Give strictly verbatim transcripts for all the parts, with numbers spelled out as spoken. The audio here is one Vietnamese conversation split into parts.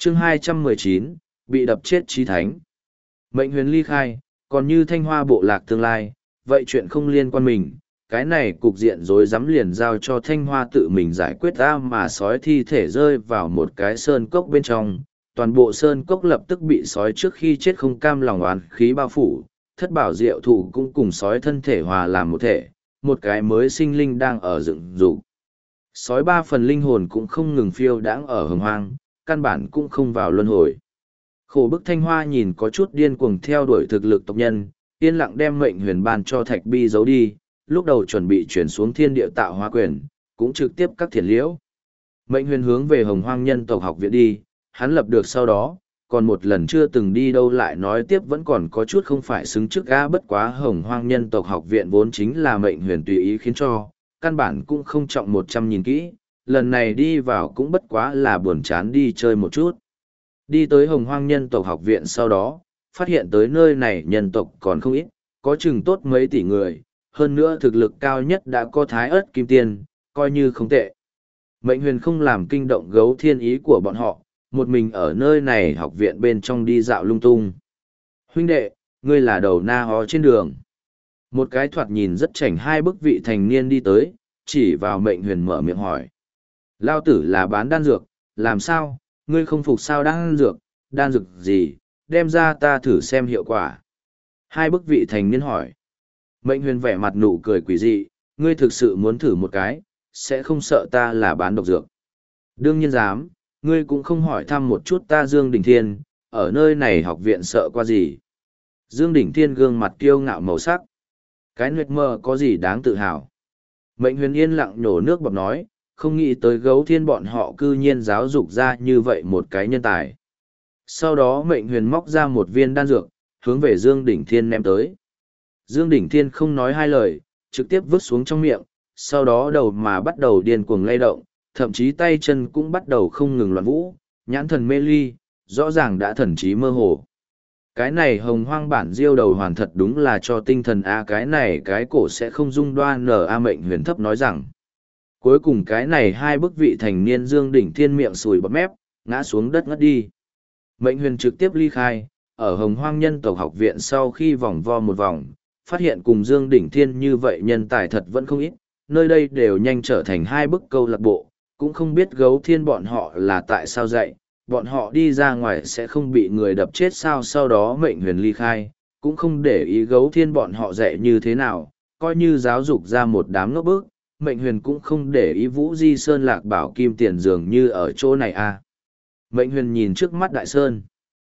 chương hai trăm mười chín, bị đập chết chí thánh. Mệnh huyền ly khai, còn như thanh hoa bộ lạc tương lai, vậy chuyện không liên quan mình, cái này cục diện rối rắm liền giao cho thanh hoa tự mình giải quyết ra mà sói thi thể rơi vào một cái sơn cốc bên trong. Toàn bộ sơn cốc lập tức bị sói trước khi chết không cam lòng oán khí bao phủ, thất bảo diệu thụ cũng cùng sói thân thể hòa làm một thể, một cái mới sinh linh đang ở dựng dục. Sói ba phần linh hồn cũng không ngừng phiêu đãng ở hồng hoang, căn bản cũng không vào luân hồi. Khổ bức thanh hoa nhìn có chút điên cuồng theo đuổi thực lực tộc nhân, yên lặng đem mệnh huyền ban cho thạch bi giấu đi, lúc đầu chuẩn bị chuyển xuống thiên địa tạo hóa quyền, cũng trực tiếp các thiền liễu. Mệnh huyền hướng về hồng hoang nhân tộc học viện đi, hắn lập được sau đó, còn một lần chưa từng đi đâu lại nói tiếp vẫn còn có chút không phải xứng trước ga bất quá hồng hoang nhân tộc học viện vốn chính là mệnh huyền tùy ý khiến cho, căn bản cũng không trọng một trăm nhìn kỹ, lần này đi vào cũng bất quá là buồn chán đi chơi một chút. Đi tới hồng hoang nhân tộc học viện sau đó, phát hiện tới nơi này nhân tộc còn không ít, có chừng tốt mấy tỷ người, hơn nữa thực lực cao nhất đã có thái ớt kim tiên, coi như không tệ. Mệnh huyền không làm kinh động gấu thiên ý của bọn họ, một mình ở nơi này học viện bên trong đi dạo lung tung. Huynh đệ, ngươi là đầu na hó trên đường. Một cái thoạt nhìn rất chảnh hai bức vị thành niên đi tới, chỉ vào mệnh huyền mở miệng hỏi. Lao tử là bán đan dược, làm sao, ngươi không phục sao đan dược, đan dược gì, đem ra ta thử xem hiệu quả. Hai bức vị thành niên hỏi. Mệnh huyền vẻ mặt nụ cười quỷ dị, ngươi thực sự muốn thử một cái, sẽ không sợ ta là bán độc dược. Đương nhiên dám, ngươi cũng không hỏi thăm một chút ta Dương Đỉnh Thiên, ở nơi này học viện sợ qua gì. Dương Đỉnh Thiên gương mặt kiêu ngạo màu sắc. Cái nguyệt mơ có gì đáng tự hào. Mệnh huyền yên lặng nhổ nước bọt nói, không nghĩ tới gấu thiên bọn họ cư nhiên giáo dục ra như vậy một cái nhân tài. Sau đó mệnh huyền móc ra một viên đan dược, hướng về Dương Đỉnh Thiên ném tới. Dương Đỉnh Thiên không nói hai lời, trực tiếp vứt xuống trong miệng, sau đó đầu mà bắt đầu điên cuồng lay động, thậm chí tay chân cũng bắt đầu không ngừng loạn vũ, nhãn thần mê ly, rõ ràng đã thần trí mơ hồ. Cái này hồng hoang bản diêu đầu hoàn thật đúng là cho tinh thần A, cái này cái cổ sẽ không dung đoan nở A. Mệnh huyền thấp nói rằng. Cuối cùng cái này hai bức vị thành niên Dương Đỉnh Thiên miệng sùi bọt mép, ngã xuống đất ngất đi. Mệnh huyền trực tiếp ly khai, ở hồng hoang nhân tộc học viện sau khi vòng vo một vòng, phát hiện cùng Dương Đỉnh Thiên như vậy nhân tài thật vẫn không ít, nơi đây đều nhanh trở thành hai bức câu lạc bộ, cũng không biết gấu thiên bọn họ là tại sao dạy, bọn họ đi ra ngoài sẽ không bị người đập chết sao. Sau đó mệnh huyền ly khai, cũng không để ý gấu thiên bọn họ dạy như thế nào, coi như giáo dục ra một đám ngốc bức, mệnh huyền cũng không để ý Vũ Di Sơn Lạc Bảo Kim Tiền dường như ở chỗ này à. Mệnh huyền nhìn trước mắt Đại Sơn.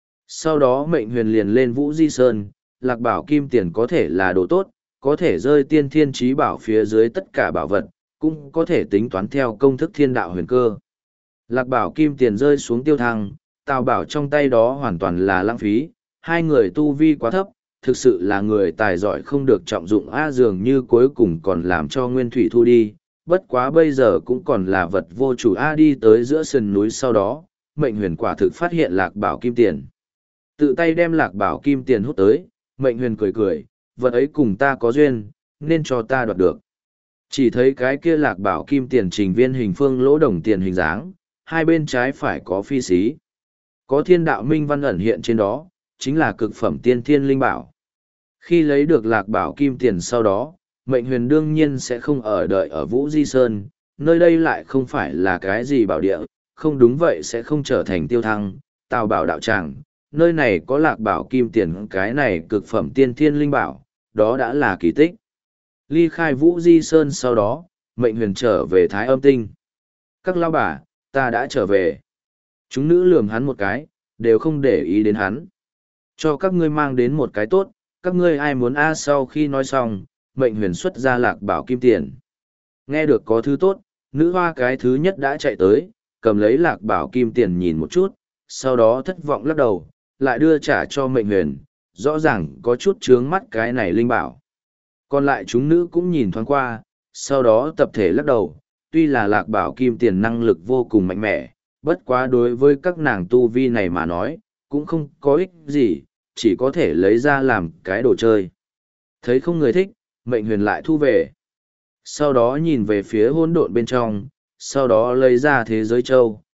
Sau đó mệnh huyền liền lên Vũ Di Sơn, Lạc Bảo Kim Tiền có thể là đồ tốt, có thể rơi tiên thiên trí bảo phía dưới tất cả bảo vật, cũng có thể tính toán theo công thức thiên đạo huyền cơ. Lạc Bảo Kim Tiền rơi xuống tiêu thăng, Tào Bảo trong tay đó hoàn toàn là lãng phí, hai người tu vi quá thấp, thực sự là người tài giỏi không được trọng dụng a, dường như cuối cùng còn làm cho Nguyên Thủy thu đi, bất quá bây giờ cũng còn là vật vô chủ a. Đi tới giữa sườn núi sau đó, mệnh huyền quả thực phát hiện Lạc Bảo Kim Tiền. Tự tay đem Lạc Bảo Kim Tiền hút tới, mệnh huyền cười cười, vật ấy cùng ta có duyên, nên cho ta đoạt được. Chỉ thấy cái kia Lạc Bảo Kim Tiền trình viên hình phương lỗ đồng tiền hình dáng, hai bên trái phải có phi xí. Có thiên đạo minh văn ẩn hiện trên đó, chính là cực phẩm tiên thiên linh bảo. Khi lấy được Lạc Bảo Kim Tiền sau đó, mệnh huyền đương nhiên sẽ không ở đợi ở Vũ Di Sơn, nơi đây lại không phải là cái gì bảo địa, không đúng vậy sẽ không trở thành tiêu thăng, Tào Bảo đạo tràng. Nơi này có Lạc Bảo Kim Tiền, cái này cực phẩm tiên thiên linh bảo, đó đã là kỳ tích. Ly khai Vũ Di Sơn sau đó, mệnh huyền trở về Thái Âm Tinh. Các lao bà, ta đã trở về. Chúng nữ lườm hắn một cái, đều không để ý đến hắn. Cho các ngươi mang đến một cái tốt, các ngươi ai muốn a. Sau khi nói xong, mệnh huyền xuất ra Lạc Bảo Kim Tiền. Nghe được có thứ tốt, nữ hoa cái thứ nhất đã chạy tới, cầm lấy Lạc Bảo Kim Tiền nhìn một chút, sau đó thất vọng lắc đầu, lại đưa trả cho mệnh huyền, rõ ràng có chút chướng mắt cái này linh bảo. Còn lại chúng nữ cũng nhìn thoáng qua, sau đó tập thể lắc đầu, tuy là Lạc Bảo Kim Tiền năng lực vô cùng mạnh mẽ, bất quá đối với các nàng tu vi này mà nói, cũng không có ích gì, chỉ có thể lấy ra làm cái đồ chơi. Thấy không người thích, mệnh huyền lại thu về. Sau đó nhìn về phía hỗn độn bên trong, sau đó lấy ra thế giới châu,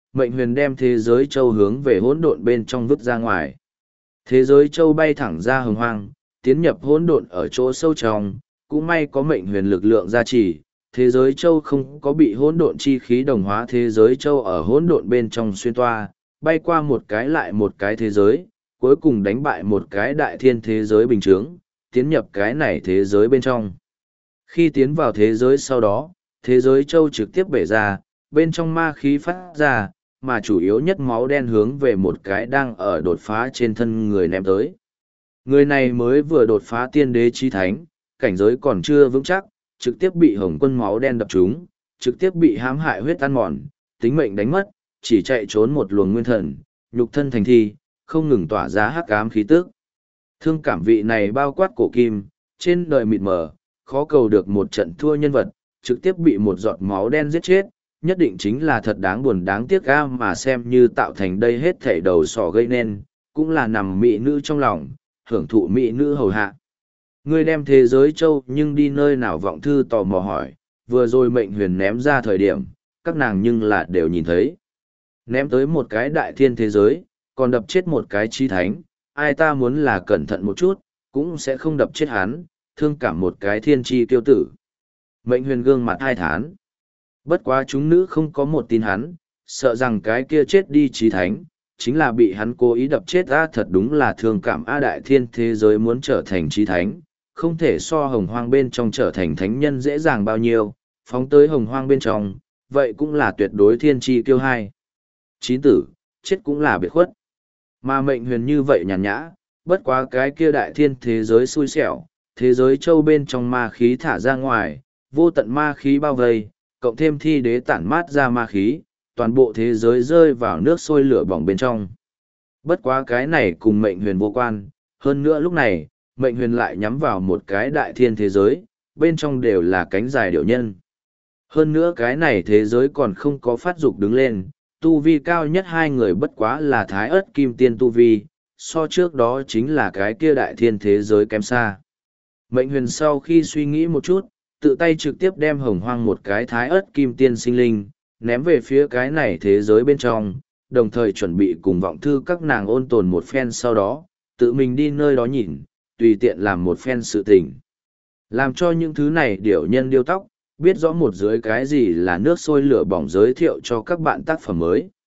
Mệnh Huyền đem thế giới châu hướng về hỗn độn bên trong vứt ra ngoài. Thế giới châu bay thẳng ra hồng hoang, tiến nhập hỗn độn ở chỗ sâu trong, cũng may có Mệnh Huyền lực lượng gia trì, thế giới châu không có bị hỗn độn chi khí đồng hóa, thế giới châu ở hỗn độn bên trong xuyên toa, bay qua một cái lại một cái thế giới, cuối cùng đánh bại một cái đại thiên thế giới bình chướng, tiến nhập cái này thế giới bên trong. Khi tiến vào thế giới sau đó, thế giới châu trực tiếp bể ra, bên trong ma khí phát ra, mà chủ yếu nhất máu đen hướng về một cái đang ở đột phá trên thân người ném tới. Người này mới vừa đột phá tiên đế chi thánh, cảnh giới còn chưa vững chắc, trực tiếp bị hồng quân máu đen đập trúng, trực tiếp bị hãm hại huyết ăn mòn, tính mệnh đánh mất, chỉ chạy trốn một luồng nguyên thần, nhục thân thành thi, không ngừng tỏa ra hắc ám khí tức. Thương cảm vị này bao quát cổ kim, trên đời mịt mờ, khó cầu được một trận thua nhân vật, trực tiếp bị một giọt máu đen giết chết, nhất định chính là thật đáng buồn đáng tiếc ga, mà xem như tạo thành đây hết thảy đầu sỏ gây nên, cũng là nằm mỹ nữ trong lòng, hưởng thụ mỹ nữ hầu hạ. Ngươi đem thế giới châu nhưng đi nơi nào? Vọng thư tò mò hỏi, vừa rồi Mệnh Huyền ném ra thời điểm, các nàng nhưng là đều nhìn thấy. Ném tới một cái đại thiên thế giới, còn đập chết một cái chi thánh, ai ta muốn là cẩn thận một chút, cũng sẽ không đập chết hắn, thương cảm một cái thiên chi tiêu tử. Mệnh Huyền gương mặt hai thán. Bất quá chúng nữ không có một tin hắn, sợ rằng cái kia chết đi chí thánh, chính là bị hắn cố ý đập chết. A thật đúng là thương cảm A, đại thiên thế giới muốn trở thành chí thánh, không thể so hồng hoang bên trong trở thành thánh nhân dễ dàng bao nhiêu, phóng tới hồng hoang bên trong, vậy cũng là tuyệt đối thiên chi kiêu hai. Chín tử, chết cũng là biệt khuất. Mà Mệnh Huyền như vậy nhàn nhã, bất quá cái kia đại thiên thế giới xui xẻo, thế giới châu bên trong ma khí thả ra ngoài, vô tận ma khí bao vây, cộng thêm thi đế tản mát ra ma khí, toàn bộ thế giới rơi vào nước sôi lửa bỏng bên trong. Bất quá cái này cùng Mệnh Huyền vô quan, hơn nữa lúc này, Mệnh Huyền lại nhắm vào một cái đại thiên thế giới, bên trong đều là cánh dài điểu nhân. Hơn nữa cái này thế giới còn không có phát dục đứng lên, tu vi cao nhất hai người bất quá là Thái Ức Kim Tiên tu vi, so trước đó chính là cái kia đại thiên thế giới kém xa. Mệnh Huyền sau khi suy nghĩ một chút, tự tay trực tiếp đem hồng hoang một cái Thái Ức Kim Tiên sinh linh, ném về phía cái này thế giới bên trong, đồng thời chuẩn bị cùng Vọng thư các nàng ôn tồn một phen, sau đó, tự mình đi nơi đó nhìn, tùy tiện làm một phen sự tình. Làm cho những thứ này điểu nhân điêu tóc, biết rõ một dưới cái gì là nước sôi lửa bỏng, giới thiệu cho các bạn tác phẩm mới.